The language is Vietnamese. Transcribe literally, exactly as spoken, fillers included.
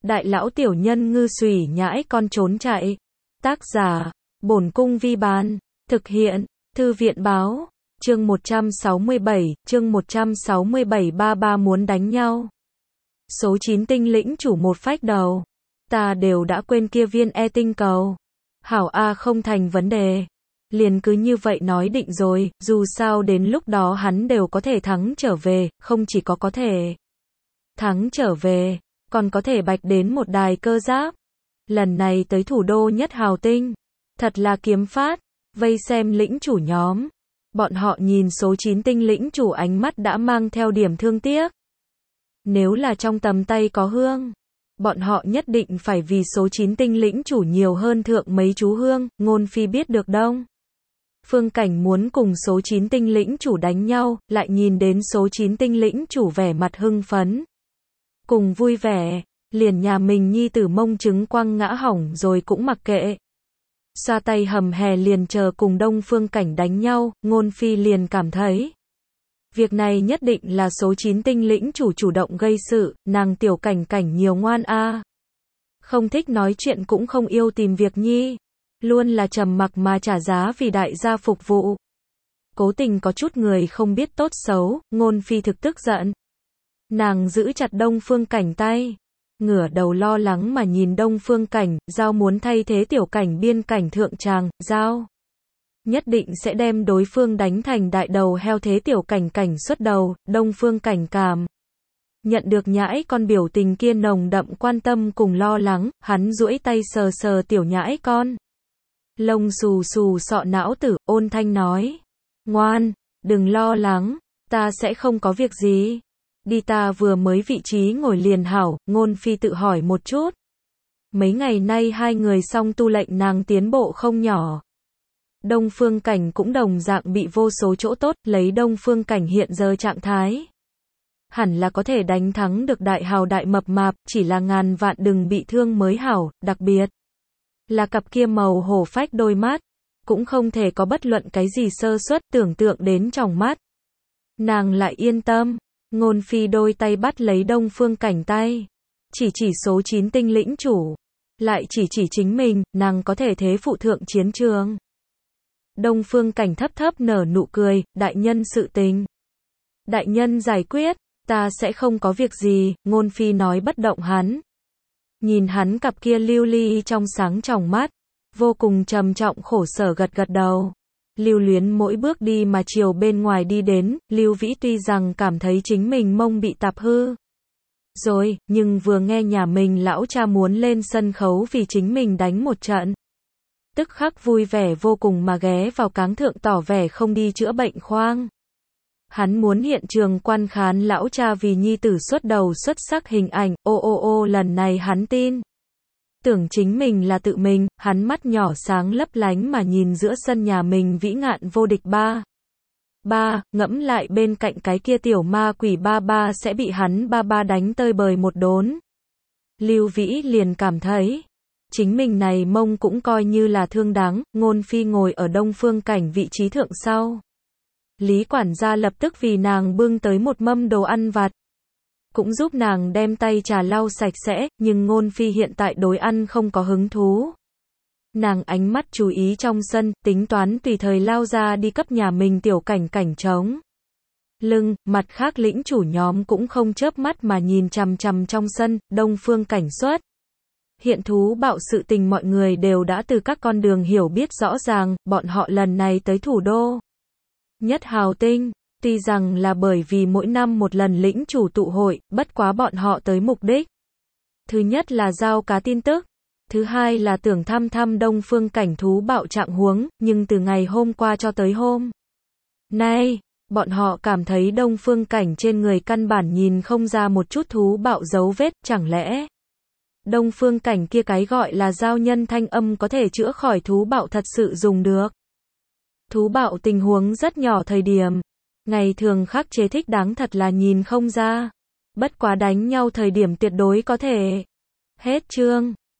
Đại lão tiểu nhân ngư xùy nhãi con trốn chạy. Tác giả, Bổn Cung Vi Bán. Thực hiện, Thư viện Báo. Chương một trăm sáu mươi bảy, chương một trăm sáu mươi bảy ba ba muốn đánh nhau. Số chín tinh lĩnh chủ một phách đầu. Ta đều đã quên kia viên e tinh cầu. Hảo A không thành vấn đề. Liền cứ như vậy nói định rồi, dù sao đến lúc đó hắn đều có thể thắng trở về, không chỉ có có thể thắng trở về, còn có thể bạch đến một đài cơ giáp. Lần này tới thủ đô nhất hào tinh. Thật là kiếm phát, vây xem lĩnh chủ nhóm. Bọn họ nhìn số chín tinh lĩnh chủ ánh mắt đã mang theo điểm thương tiếc. Nếu là trong tầm tay có hương, bọn họ nhất định phải vì số chín tinh lĩnh chủ nhiều hơn thượng mấy chú hương, ngôn phi biết được đông. Phương Cảnh muốn cùng số chín tinh lĩnh chủ đánh nhau, lại nhìn đến số chín tinh lĩnh chủ vẻ mặt hưng phấn. Cùng vui vẻ, liền nhà mình nhi tử mông trứng quăng ngã hỏng rồi cũng mặc kệ. Xoa tay hầm hè liền chờ cùng Đông Phương Cảnh đánh nhau, ngôn phi liền cảm thấy. Việc này nhất định là số chín tinh lĩnh chủ chủ động gây sự, nàng tiểu Cảnh Cảnh nhiều ngoan a. Không thích nói chuyện cũng không yêu tìm việc nhi. Luôn là trầm mặc mà trả giá vì đại gia phục vụ. Cố tình có chút người không biết tốt xấu, ngôn phi thực tức giận. Nàng giữ chặt Đông Phương Cảnh tay. Ngửa đầu lo lắng mà nhìn Đông Phương Cảnh, giao muốn thay thế tiểu Cảnh biên cảnh thượng tràng, giao. Nhất định sẽ đem đối phương đánh thành đại đầu heo thế tiểu Cảnh Cảnh xuất đầu, Đông Phương Cảnh cảm. Nhận được nhãi con biểu tình kia nồng đậm quan tâm cùng lo lắng, hắn duỗi tay sờ sờ tiểu nhãi con. Lông xù xù sọ não tử, ôn thanh nói. Ngoan, đừng lo lắng, ta sẽ không có việc gì. Đi ta vừa mới vị trí ngồi liền hảo, ngôn phi tự hỏi một chút. Mấy ngày nay hai người song tu lệnh nàng tiến bộ không nhỏ. Đông Phương Cảnh cũng đồng dạng bị vô số chỗ tốt, lấy Đông Phương Cảnh hiện giờ trạng thái. Hẳn là có thể đánh thắng được đại hào đại mập mạp, chỉ là ngàn vạn đừng bị thương mới hảo, đặc biệt là cặp kia màu hổ phách đôi mắt, cũng không thể có bất luận cái gì sơ suất, tưởng tượng đến trong mắt. Nàng lại yên tâm, ngôn phi đôi tay bắt lấy Đông Phương Cảnh tay, chỉ chỉ số chín tinh lĩnh chủ, lại chỉ chỉ chính mình, nàng có thể thế phụ thượng chiến trường. Đông Phương Cảnh thấp thấp nở nụ cười, đại nhân sự tình. Đại nhân giải quyết, ta sẽ không có việc gì, ngôn phi nói bất động hắn. Nhìn hắn cặp kia lưu ly trong sáng tròng mắt, vô cùng trầm trọng khổ sở gật gật đầu. Lưu Luyến mỗi bước đi mà chiều bên ngoài đi đến, Lưu Vĩ tuy rằng cảm thấy chính mình mông bị tạp hư rồi, nhưng vừa nghe nhà mình lão cha muốn lên sân khấu vì chính mình đánh một trận. Tức khắc vui vẻ vô cùng mà ghé vào cáng thượng tỏ vẻ không đi chữa bệnh khoang. Hắn muốn hiện trường quan khán lão cha vì nhi tử xuất đầu xuất sắc hình ảnh, ô ô ô lần này hắn tin. Tưởng chính mình là tự mình, hắn mắt nhỏ sáng lấp lánh mà nhìn giữa sân nhà mình vĩ ngạn vô địch ba. Ba, ngẫm lại bên cạnh cái kia tiểu ma quỷ ba ba sẽ bị hắn ba ba đánh tơi bời một đốn. Lưu Vĩ liền cảm thấy, chính mình này mông cũng coi như là thương đáng, ngôn phi ngồi ở Đông Phương Cảnh vị trí thượng sau. Lý quản gia lập tức vì nàng bưng tới một mâm đồ ăn vặt. Cũng giúp nàng đem tay trà lau sạch sẽ, nhưng ngôn phi hiện tại đối ăn không có hứng thú. Nàng ánh mắt chú ý trong sân, tính toán tùy thời lao ra đi cấp nhà mình tiểu Cảnh Cảnh trống lưng, mặt khác lĩnh chủ nhóm cũng không chớp mắt mà nhìn chằm chằm trong sân, Đông Phương Cảnh xuất. Hiện thú bạo sự tình mọi người đều đã từ các con đường hiểu biết rõ ràng, bọn họ lần này tới thủ đô. Nhất hào tinh. Tuy rằng là bởi vì mỗi năm một lần lĩnh chủ tụ hội, bất quá bọn họ tới mục đích. Thứ nhất là giao cá tin tức. Thứ hai là tưởng thăm thăm Đông Phương Cảnh thú bạo trạng huống, nhưng từ ngày hôm qua cho tới hôm nay, bọn họ cảm thấy Đông Phương Cảnh trên người căn bản nhìn không ra một chút thú bạo dấu vết, chẳng lẽ Đông Phương Cảnh kia cái gọi là giao nhân thanh âm có thể chữa khỏi thú bạo thật sự dùng được. Thú bạo tình huống rất nhỏ thời điểm. Ngày thường khắc chế thích đáng thật là nhìn không ra. Bất quá đánh nhau thời điểm tuyệt đối có thể. Hết chương.